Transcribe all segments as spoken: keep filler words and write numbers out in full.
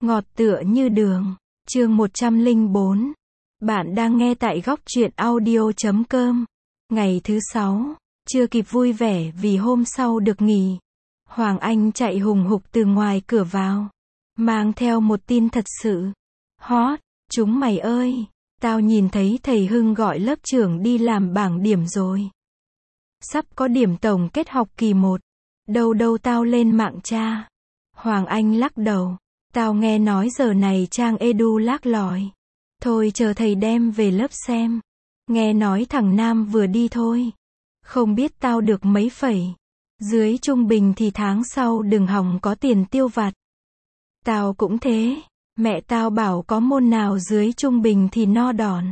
Ngọt tựa như đường. Chương một trăm lẻ bốn. Bạn đang nghe tại góc truyện audio chấm com. Ngày thứ sáu, chưa kịp vui vẻ vì hôm sau được nghỉ. Hoàng Anh chạy hùng hục từ ngoài cửa vào, mang theo một tin thật sự hot. Chúng mày ơi, tao nhìn thấy thầy Hưng gọi lớp trưởng đi làm bảng điểm rồi. Sắp có điểm tổng kết học kỳ một. Đâu đâu tao lên mạng tra. Hoàng Anh lắc đầu. Tao nghe nói giờ này trang edu lác lòi. Thôi chờ thầy đem về lớp xem. Nghe nói thằng Nam vừa đi thôi. Không biết tao được mấy phẩy. Dưới trung bình thì tháng sau đừng hòng có tiền tiêu vặt. Tao cũng thế. Mẹ tao bảo có môn nào dưới trung bình thì no đòn.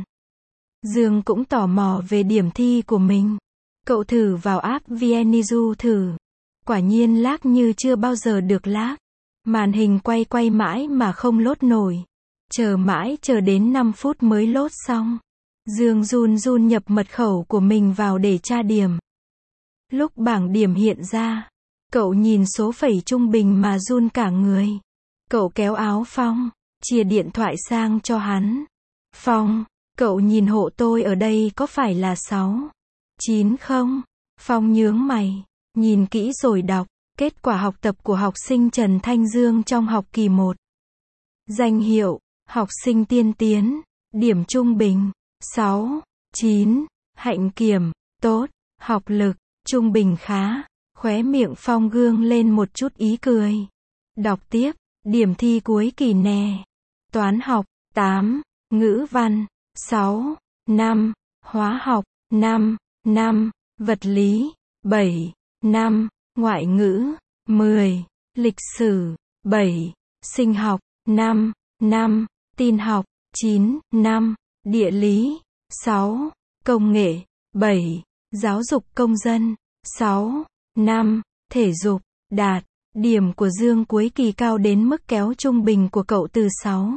Dương cũng tò mò về điểm thi của mình. Cậu thử vào app vê en Edu thử. Quả nhiên lác như chưa bao giờ được lác. Màn hình quay quay mãi mà không lốt nổi. Chờ mãi chờ đến năm phút mới lốt xong. Dương run run nhập mật khẩu của mình vào để tra điểm. Lúc bảng điểm hiện ra, cậu nhìn số phẩy trung bình mà run cả người. Cậu kéo áo Phong, chia điện thoại sang cho hắn. Phong, cậu nhìn hộ tôi ở đây có phải là sáu, chín không? Phong nhướng mày, nhìn kỹ rồi đọc. Kết quả học tập của học sinh Trần Thanh Dương trong học kỳ một. Danh hiệu, học sinh tiên tiến, điểm trung bình, sáu, chín, hạnh kiểm, tốt, học lực, trung bình khá, khóe miệng Phong gương lên một chút ý cười. Đọc tiếp, điểm thi cuối kỳ nè. Toán học, tám, ngữ văn, sáu, năm, hóa học, năm, năm, vật lý, bảy, năm. Ngoại ngữ, mười, lịch sử, bảy, sinh học, năm, năm, tin học, chín, năm, địa lý, sáu, công nghệ, bảy, giáo dục công dân, sáu, năm, thể dục, đạt. Điểm của Dương cuối kỳ cao đến mức kéo trung bình của cậu từ sáu,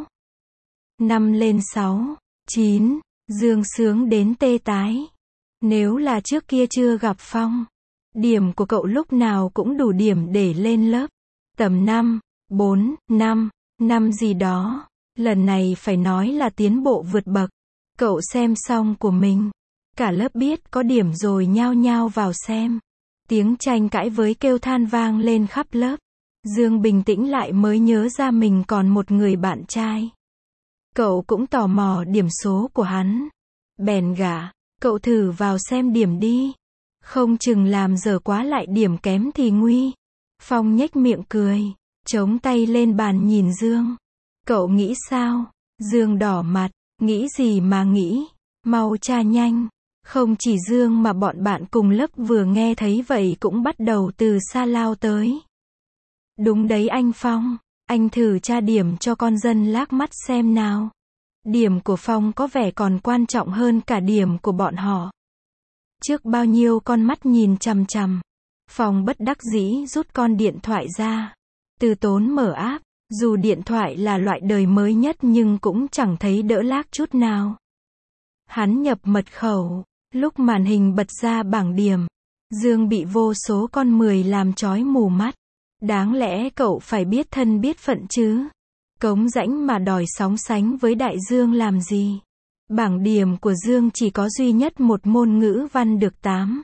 năm lên sáu, chín, Dương sướng đến tê tái. Nếu là trước kia chưa gặp Phong, điểm của cậu lúc nào cũng đủ điểm để lên lớp. Tầm năm, bốn, năm, năm gì đó. Lần này phải nói là tiến bộ vượt bậc. Cậu xem xong của mình. Cả lớp biết có điểm rồi nhao nhao vào xem. Tiếng tranh cãi với kêu than vang lên khắp lớp. Dương bình tĩnh lại mới nhớ ra mình còn một người bạn trai. Cậu cũng tò mò điểm số của hắn. Bèn gả, cậu thử vào xem điểm đi. Không chừng làm dở quá lại điểm kém thì nguy. Phong nhếch miệng cười, chống tay lên bàn nhìn Dương. Cậu nghĩ sao? Dương đỏ mặt, nghĩ gì mà nghĩ, mau tra nhanh. Không chỉ Dương mà bọn bạn cùng lớp vừa nghe thấy vậy cũng bắt đầu từ xa lao tới. Đúng đấy anh Phong, anh thử tra điểm cho con dân lác mắt xem nào. Điểm của Phong có vẻ còn quan trọng hơn cả điểm của bọn họ. Trước bao nhiêu con mắt nhìn chằm chằm, Phong bất đắc dĩ rút con điện thoại ra. Từ tốn mở app, dù điện thoại là loại đời mới nhất nhưng cũng chẳng thấy đỡ lác chút nào. Hắn nhập mật khẩu, lúc màn hình bật ra bảng điểm, Dương bị vô số con mười làm chói mù mắt. Đáng lẽ cậu phải biết thân biết phận chứ. Cống rãnh mà đòi sóng sánh với đại Dương làm gì. Bảng điểm của Dương chỉ có duy nhất một môn ngữ văn được tám.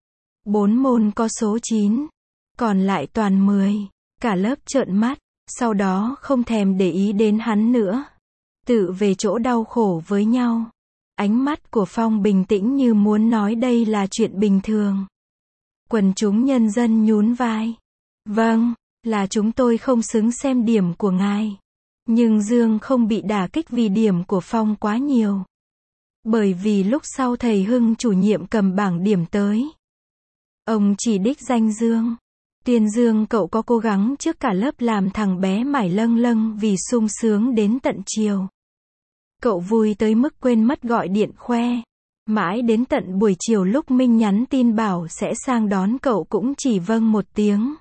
Bốn môn có số chín. Còn lại toàn mười. Cả lớp trợn mắt, sau đó không thèm để ý đến hắn nữa. Tự về chỗ đau khổ với nhau. Ánh mắt của Phong bình tĩnh như muốn nói đây là chuyện bình thường. Quần chúng nhân dân nhún vai. Vâng, là chúng tôi không xứng xem điểm của ngài. Nhưng Dương không bị đả kích vì điểm của Phong quá nhiều. Bởi vì lúc sau thầy Hưng chủ nhiệm cầm bảng điểm tới. Ông chỉ đích danh Dương. Tiên Dương cậu có cố gắng trước cả lớp làm thằng bé mải lâng lâng vì sung sướng đến tận chiều. Cậu vui tới mức quên mất gọi điện khoe. Mãi đến tận buổi chiều lúc Minh nhắn tin bảo sẽ sang đón cậu cũng chỉ vâng một tiếng.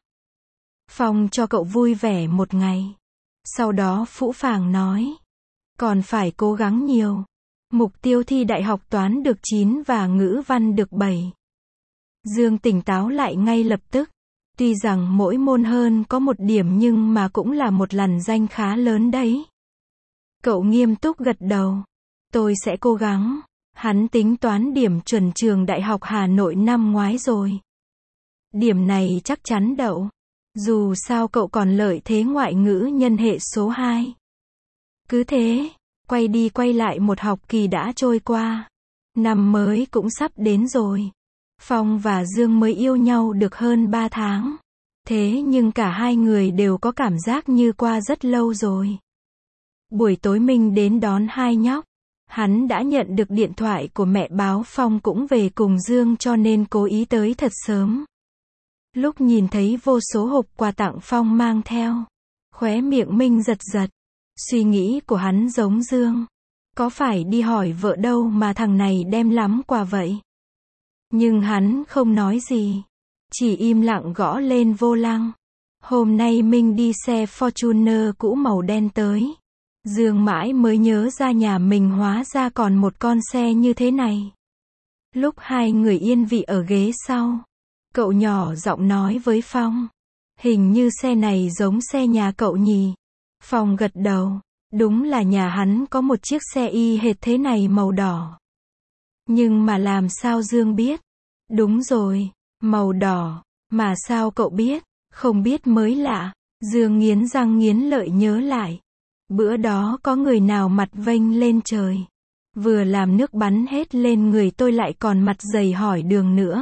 Phong cho cậu vui vẻ một ngày. Sau đó phũ phàng nói. Còn phải cố gắng nhiều. Mục tiêu thi đại học toán được chín và ngữ văn được bảy. Dương tỉnh táo lại ngay lập tức. Tuy rằng mỗi môn hơn có một điểm nhưng mà cũng là một lằn danh khá lớn đấy. Cậu nghiêm túc gật đầu. Tôi sẽ cố gắng. Hắn tính toán điểm chuẩn trường Đại học Hà Nội năm ngoái rồi. Điểm này chắc chắn đậu. Dù sao cậu còn lợi thế ngoại ngữ nhân hệ số hai. Cứ thế, quay đi quay lại một học kỳ đã trôi qua. Năm mới cũng sắp đến rồi. Phong và Dương mới yêu nhau được hơn ba tháng. Thế nhưng cả hai người đều có cảm giác như qua rất lâu rồi. Buổi tối Minh đến đón hai nhóc. Hắn đã nhận được điện thoại của mẹ báo Phong cũng về cùng Dương cho nên cố ý tới thật sớm. Lúc nhìn thấy vô số hộp quà tặng Phong mang theo, khóe miệng Minh giật giật. Suy nghĩ của hắn giống Dương. Có phải đi hỏi vợ đâu mà thằng này đem lắm quà vậy? Nhưng hắn không nói gì. Chỉ im lặng gõ lên vô lăng. Hôm nay Minh đi xe Fortuner cũ màu đen tới. Dương mãi mới nhớ ra nhà mình hóa ra còn một con xe như thế này. Lúc hai người yên vị ở ghế sau, cậu nhỏ giọng nói với Phong. Hình như xe này giống xe nhà cậu nhỉ? Phong gật đầu. Đúng là nhà hắn có một chiếc xe y hệt thế này màu đỏ. Nhưng mà làm sao Dương biết? Đúng rồi, màu đỏ. Mà sao cậu biết? Không biết mới lạ. Dương nghiến răng nghiến lợi nhớ lại. Bữa đó có người nào mặt vênh lên trời. Vừa làm nước bắn hết lên người tôi lại còn mặt dày hỏi đường nữa.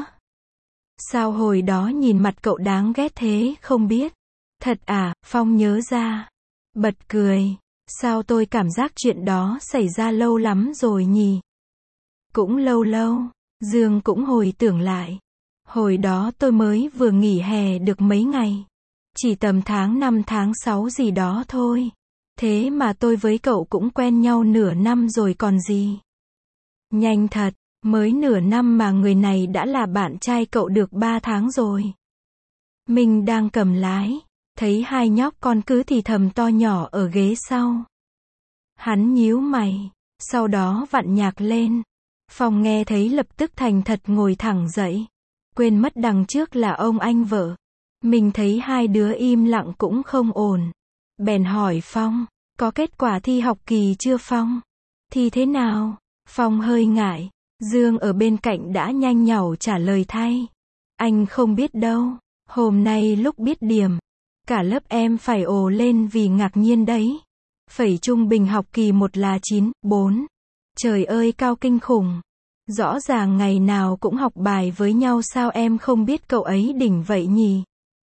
Sao hồi đó nhìn mặt cậu đáng ghét thế không biết? Thật à, Phong nhớ ra. Bật cười. Sao tôi cảm giác chuyện đó xảy ra lâu lắm rồi nhỉ? Cũng lâu lâu. Dương cũng hồi tưởng lại. Hồi đó tôi mới vừa nghỉ hè được mấy ngày. Chỉ tầm tháng năm tháng sáu gì đó thôi. Thế mà tôi với cậu cũng quen nhau nửa năm rồi còn gì. Nhanh thật, mới nửa năm mà người này đã là bạn trai cậu được ba tháng rồi. Mình đang cầm lái, thấy hai nhóc con cứ thì thầm to nhỏ ở ghế sau. Hắn nhíu mày, sau đó vặn nhạc lên. Phong nghe thấy lập tức thành thật ngồi thẳng dậy. Quên mất đằng trước là ông anh vợ. Mình thấy hai đứa im lặng cũng không ổn. Bèn hỏi Phong, có kết quả thi học kỳ chưa Phong? Thi thế nào? Phong hơi ngại. Dương ở bên cạnh đã nhanh nhảu trả lời thay. Anh không biết đâu. Hôm nay lúc biết điểm, cả lớp em phải ồ lên vì ngạc nhiên đấy. Phẩy trung bình học kỳ một là chín, bốn. Trời ơi cao kinh khủng. Rõ ràng ngày nào cũng học bài với nhau sao em không biết cậu ấy đỉnh vậy nhỉ?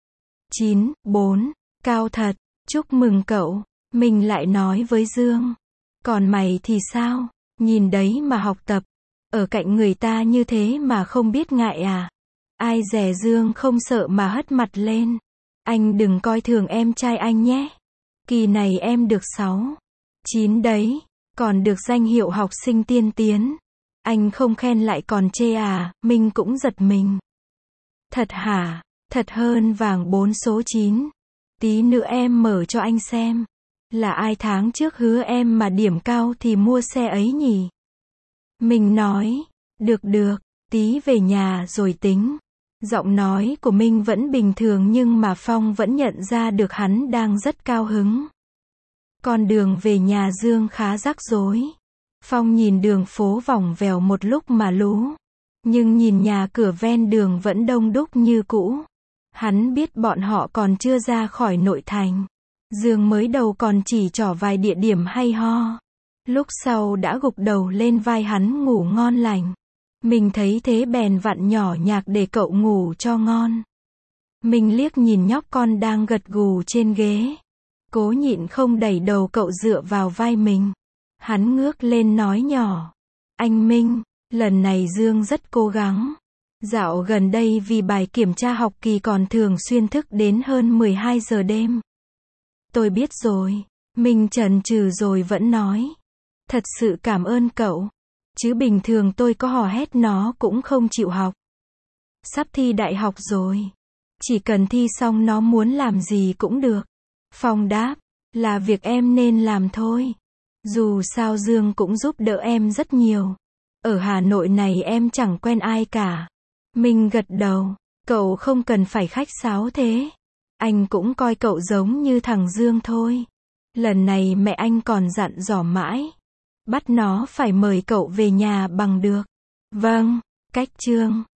chín, bốn. Cao thật. Chúc mừng cậu. Mình lại nói với Dương. Còn mày thì sao? Nhìn đấy mà học tập. Ở cạnh người ta như thế mà không biết ngại à? Ai dè Dương không sợ mà hất mặt lên. Anh đừng coi thường em trai anh nhé. Kỳ này em được sáu, chín đấy. Còn được danh hiệu học sinh tiên tiến. Anh không khen lại còn chê à? Mình cũng giật mình. Thật hả? Thật hơn vàng bốn số chín. Tí nữa em mở cho anh xem. Là ai tháng trước hứa em mà điểm cao thì mua xe ấy nhỉ? Mình nói, được được, tí về nhà rồi tính. Giọng nói của Minh vẫn bình thường nhưng mà Phong vẫn nhận ra được hắn đang rất cao hứng. Con đường về nhà Dương khá rắc rối. Phong nhìn đường phố vòng vèo một lúc mà lú. Nhưng nhìn nhà cửa ven đường vẫn đông đúc như cũ. Hắn biết bọn họ còn chưa ra khỏi nội thành. Dương mới đầu còn chỉ trỏ vài địa điểm hay ho. Lúc sau đã gục đầu lên vai hắn ngủ ngon lành. Mình thấy thế bèn vặn nhỏ nhạc để cậu ngủ cho ngon. Mình liếc nhìn nhóc con đang gật gù trên ghế. Cố nhịn không đẩy đầu cậu dựa vào vai mình. Hắn ngước lên nói nhỏ. Anh Minh, lần này Dương rất cố gắng. Dạo gần đây vì bài kiểm tra học kỳ còn thường xuyên thức đến hơn mười hai giờ đêm. Tôi biết rồi. Mình chần chừ rồi vẫn nói. Thật sự cảm ơn cậu. Chứ bình thường tôi có hò hét nó cũng không chịu học. Sắp thi đại học rồi. Chỉ cần thi xong nó muốn làm gì cũng được. Phong đáp. Là việc em nên làm thôi. Dù sao Dương cũng giúp đỡ em rất nhiều. Ở Hà Nội này em chẳng quen ai cả. Mình gật đầu. Cậu không cần phải khách sáo thế. Anh cũng coi cậu giống như thằng Dương thôi. Lần này mẹ anh còn dặn dò mãi. Bắt nó phải mời cậu về nhà bằng được. Vâng, cách chương.